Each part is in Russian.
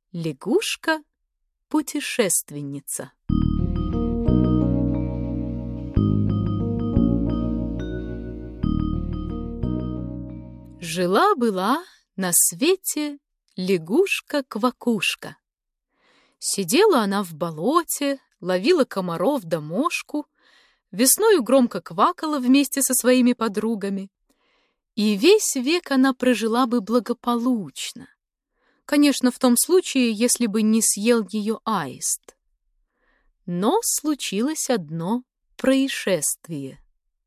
Лягушка-путешественница. Жила-была на свете лягушка-квакушка. Сидела она в болоте, ловила комаров да мошку, весною громко квакала вместе со своими подругами. И весь век она прожила бы благополучно. Конечно, в том случае, если бы не съел ее аист. Но случилось одно происшествие.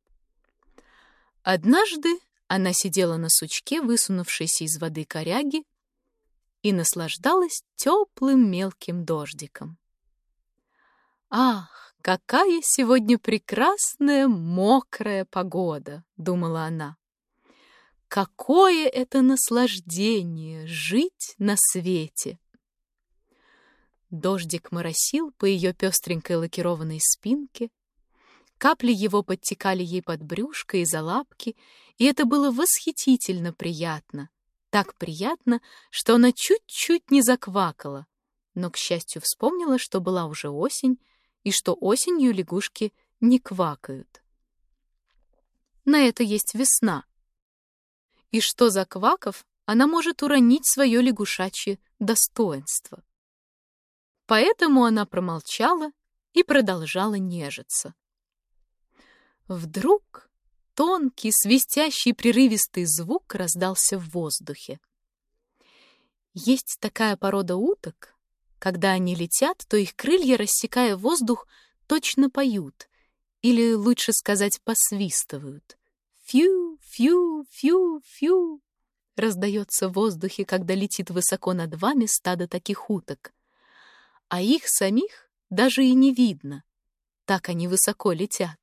Однажды она сидела на сучке, высунувшейся из воды коряги, и наслаждалась теплым мелким дождиком. «Ах, какая сегодня прекрасная мокрая погода!» — думала она. «Какое это наслаждение жить на свете!» Дождик моросил по ее пестренькой лакированной спинке, капли его подтекали ей под брюшко и за лапки, и это было восхитительно приятно. Так приятно, что она чуть-чуть не заквакала, но, к счастью, вспомнила, что была уже осень, и что осенью лягушки не квакают. На это есть весна. И что, заквакав, она может уронить свое лягушачье достоинство. Поэтому она промолчала и продолжала нежиться. Вдруг тонкий, свистящий, прерывистый звук раздался в воздухе. Есть такая порода уток, когда они летят, то их крылья, рассекая воздух, точно поют, или, лучше сказать, посвистывают. Фью, фью, фью, фью раздается в воздухе, когда летит высоко над вами стадо таких уток. А их самих даже и не видно, так они высоко летят.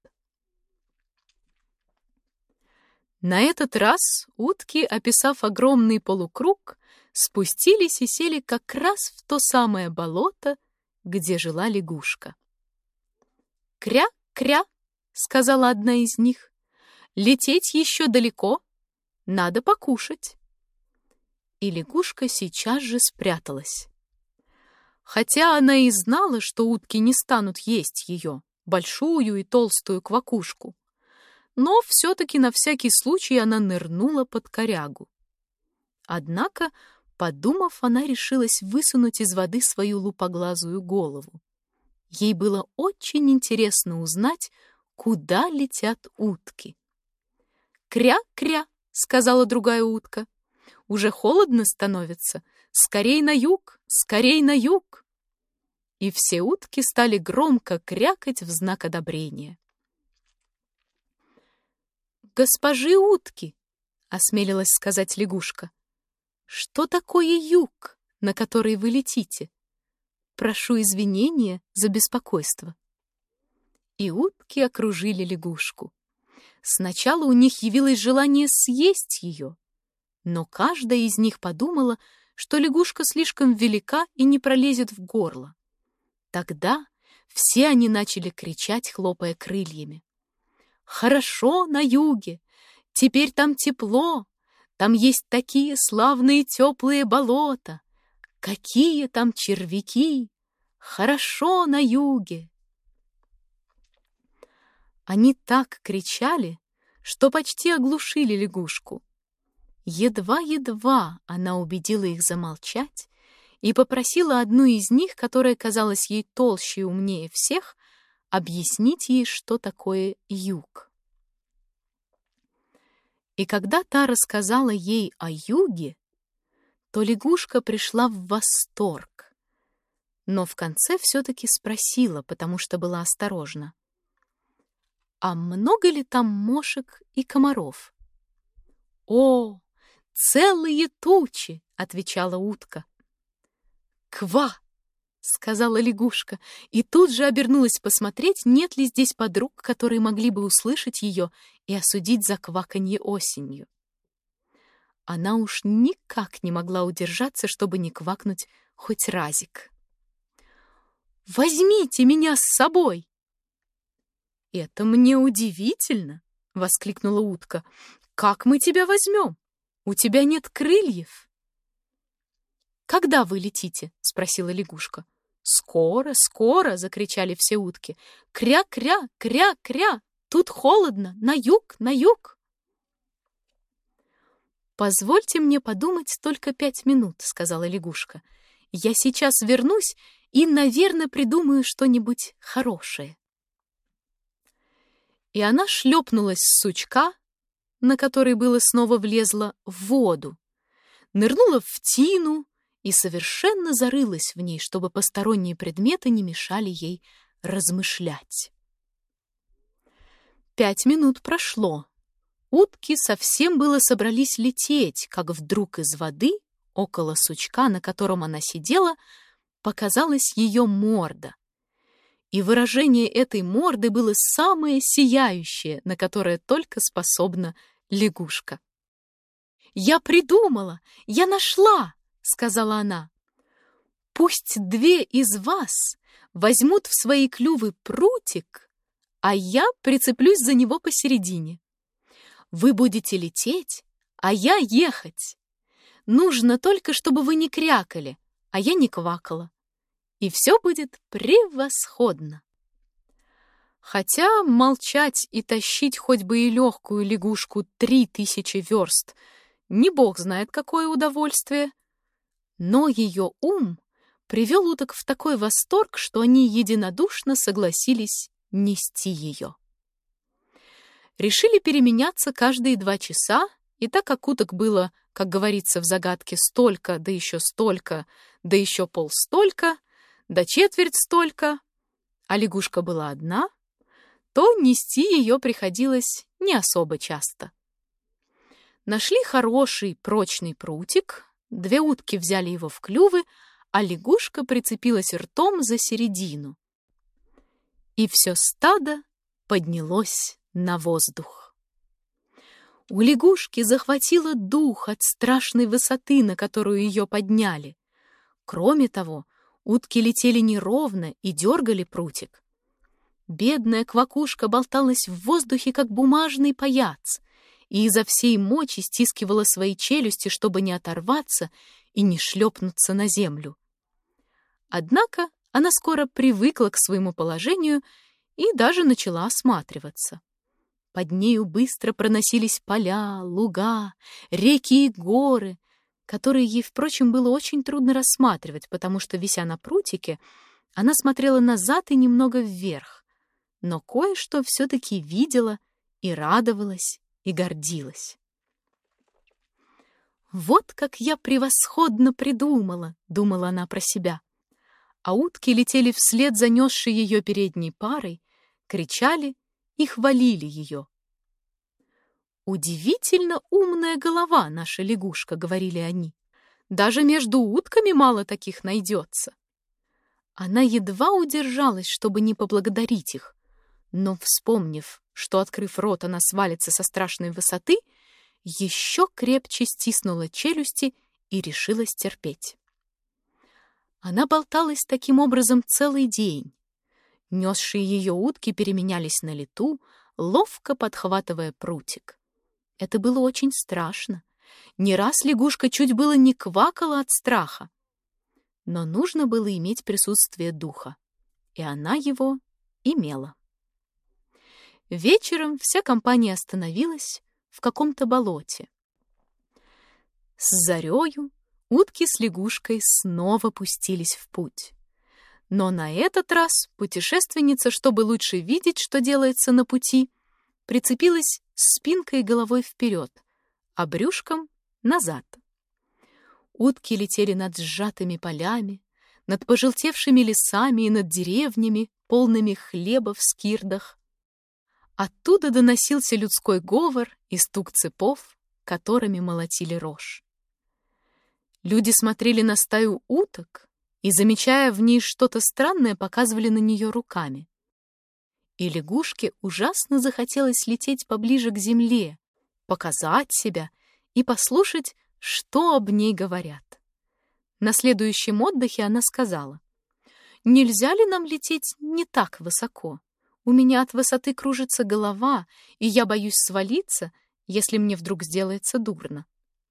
На этот раз утки, описав огромный полукруг, спустились и сели как раз в то самое болото, где жила лягушка. «Кря-кря!» — сказала одна из них. «Лететь еще далеко, надо покушать». И лягушка сейчас же спряталась. Хотя она и знала, что утки не станут есть ее, большую и толстую квакушку, но все-таки на всякий случай она нырнула под корягу. Однако, подумав, она решилась высунуть из воды свою лупоглазую голову. Ей было очень интересно узнать, куда летят утки. «Кря-кря!» — сказала другая утка. «Уже холодно становится. Скорей на юг! Скорей на юг!» И все утки стали громко крякать в знак одобрения. «Госпожи утки!» — осмелилась сказать лягушка. «Что такое юг, на который вы летите? Прошу извинения за беспокойство». И утки окружили лягушку. Сначала у них явилось желание съесть ее, но каждая из них подумала, что лягушка слишком велика и не пролезет в горло. Тогда все они начали кричать, хлопая крыльями. «Хорошо на юге! Теперь там тепло! Там есть такие славные теплые болота! Какие там червяки! Хорошо на юге!» Они так кричали, что почти оглушили лягушку. Едва-едва она убедила их замолчать и попросила одну из них, которая казалась ей толще и умнее всех, объяснить ей, что такое юг. И когда та рассказала ей о юге, то лягушка пришла в восторг, но в конце все-таки спросила, потому что была осторожна: «А много ли там мошек и комаров?» «О, целые тучи!» — отвечала утка. «Ква!» — сказала лягушка, и тут же обернулась посмотреть, нет ли здесь подруг, которые могли бы услышать ее и осудить за кваканье осенью. Она уж никак не могла удержаться, чтобы не квакнуть хоть разик. «Возьмите меня с собой!» «Это мне удивительно!» — воскликнула утка. «Как мы тебя возьмем? У тебя нет крыльев!» «Когда вы летите?» — спросила лягушка. «Скоро, скоро!» — закричали все утки. «Кря-кря, кря-кря! Тут холодно! На юг, на юг!» «Позвольте мне подумать только 5 минут», — сказала лягушка. «Я сейчас вернусь и, наверное, придумаю что-нибудь хорошее». И она шлепнулась с сучка, на который было снова влезла, в воду, нырнула в тину и совершенно зарылась в ней, чтобы посторонние предметы не мешали ей размышлять. 5 минут прошло. Утки совсем было собрались лететь, как вдруг из воды, около сучка, на котором она сидела, показалась ее морда. И выражение этой морды было самое сияющее, на которое только способна лягушка. «Я придумала! Я нашла!» — сказала она. «Пусть 2 из вас возьмут в свои клювы прутик, а я прицеплюсь за него посередине. Вы будете лететь, а я ехать. Нужно только, чтобы вы не крякали, а я не квакала. И все будет превосходно». Хотя молчать и тащить хоть бы и легкую лягушку 3000 верст не бог знает какое удовольствие, но ее ум привел уток в такой восторг, что они единодушно согласились нести ее. Решили переменяться каждые 2 часа, и так как уток было, как говорится в загадке, столько, да еще столько, да еще полстолько, да четверть столько, а лягушка была одна, то нести ее приходилось не особо часто. Нашли хороший прочный прутик, 2 утки взяли его в клювы, а лягушка прицепилась ртом за середину. И все стадо поднялось на воздух. У лягушки захватило дух от страшной высоты, на которую ее подняли. Кроме того, утки летели неровно и дергали прутик. Бедная квакушка болталась в воздухе, как бумажный паяц, и изо всей мочи стискивала свои челюсти, чтобы не оторваться и не шлепнуться на землю. Однако она скоро привыкла к своему положению и даже начала осматриваться. Под нею быстро проносились поля, луга, реки и горы, которые ей, впрочем, было очень трудно рассматривать, потому что, вися на прутике, она смотрела назад и немного вверх, но кое-что все-таки видела и радовалась, и гордилась. «Вот как я превосходно придумала!» — думала она про себя. А утки летели вслед за несшей ее передней парой, кричали и хвалили ее. «Удивительно умная голова наша лягушка», — говорили они. «Даже между утками мало таких найдется». Она едва удержалась, чтобы не поблагодарить их, но, вспомнив, что, открыв рот, она свалится со страшной высоты, еще крепче стиснула челюсти и решилась терпеть. Она болталась таким образом целый день. Несшие ее утки переменялись на лету, ловко подхватывая прутик. Это было очень страшно. Не раз лягушка чуть было не квакала от страха. Но нужно было иметь присутствие духа, и она его имела. Вечером вся компания остановилась в каком-то болоте. С зарею утки с лягушкой снова пустились в путь. Но на этот раз путешественница, чтобы лучше видеть, что делается на пути, прицепилась спинкой и головой вперед, а брюшком назад. Утки летели над сжатыми полями, над пожелтевшими лесами и над деревнями, полными хлеба в скирдах. Оттуда доносился людской говор и стук цепов, которыми молотили рожь. Люди смотрели на стаю уток и, замечая в ней что-то странное, показывали на нее руками. И лягушке ужасно захотелось лететь поближе к земле, показать себя и послушать, что об ней говорят. На следующем отдыхе она сказала: «Нельзя ли нам лететь не так высоко? У меня от высоты кружится голова, и я боюсь свалиться, если мне вдруг сделается дурно».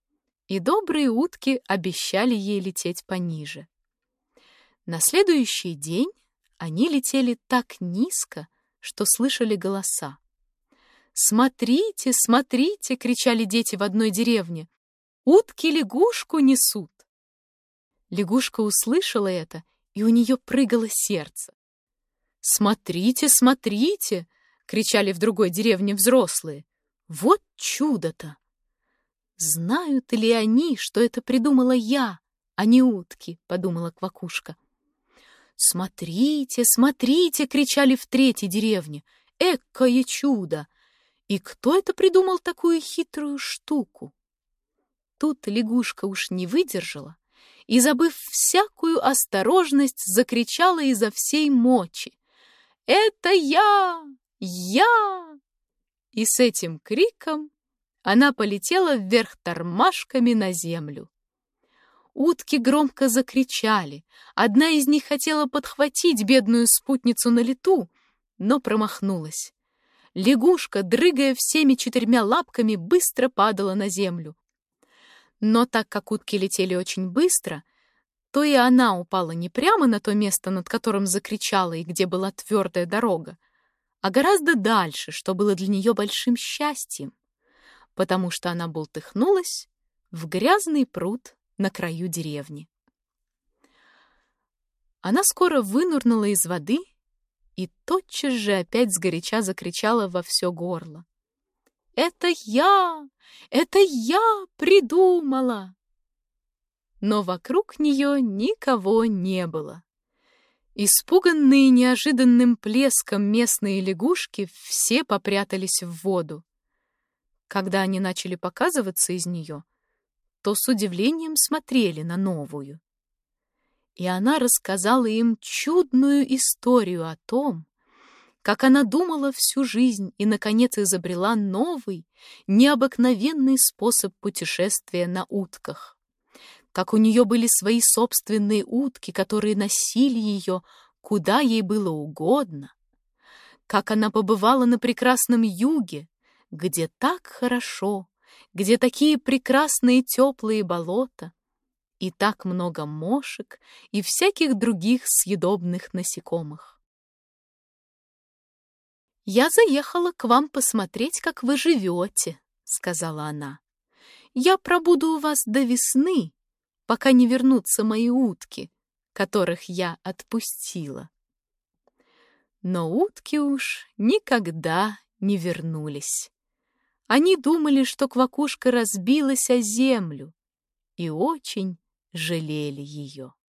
и добрые утки обещали ей лететь пониже. На следующий день они летели так низко, что слышали голоса. «Смотрите, смотрите!» — кричали дети в одной деревне. «Утки лягушку несут!» Лягушка услышала это, и у нее прыгало сердце. «Смотрите, смотрите!» — кричали в другой деревне взрослые. «Вот чудо-то!» «Знают ли они, что это придумала я, а не утки?» — подумала Квакушка. «Смотрите, смотрите!» — кричали в третьей деревне. «Экое чудо! И кто это придумал такую хитрую штуку?» Тут лягушка уж не выдержала и, забыв всякую осторожность, закричала изо всей мочи: «Это я! Я!» И с этим криком она полетела вверх тормашками на землю. Утки громко закричали. Одна из них хотела подхватить бедную спутницу на лету, но промахнулась. Лягушка, дрыгая всеми 4 лапками, быстро падала на землю. Но так как утки летели очень быстро, то и она упала не прямо на то место, над которым закричала и где была твердая дорога, а гораздо дальше, что было для нее большим счастьем, потому что она бултыхнулась в грязный пруд на краю деревни. Она скоро вынырнула из воды и тотчас же опять сгоряча закричала во все горло: «Это я! Это я придумала!» Но вокруг нее никого не было. Испуганные неожиданным плеском местные лягушки все попрятались в воду. Когда они начали показываться из нее, то с удивлением смотрели на новую. И она рассказала им чудную историю о том, как она думала всю жизнь и, наконец, изобрела новый, необыкновенный способ путешествия на утках. Как у нее были свои собственные утки, которые носили ее, куда ей было угодно. Как она побывала на прекрасном юге, где так хорошо, где такие прекрасные теплые болота и так много мошек и всяких других съедобных насекомых. «Я заехала к вам посмотреть, как вы живете», — сказала она. «Я пробуду у вас до весны, пока не вернутся мои утки, которых я отпустила». Но утки уж никогда не вернулись. Они думали, что Квакушка разбилась о землю, и очень жалели ее.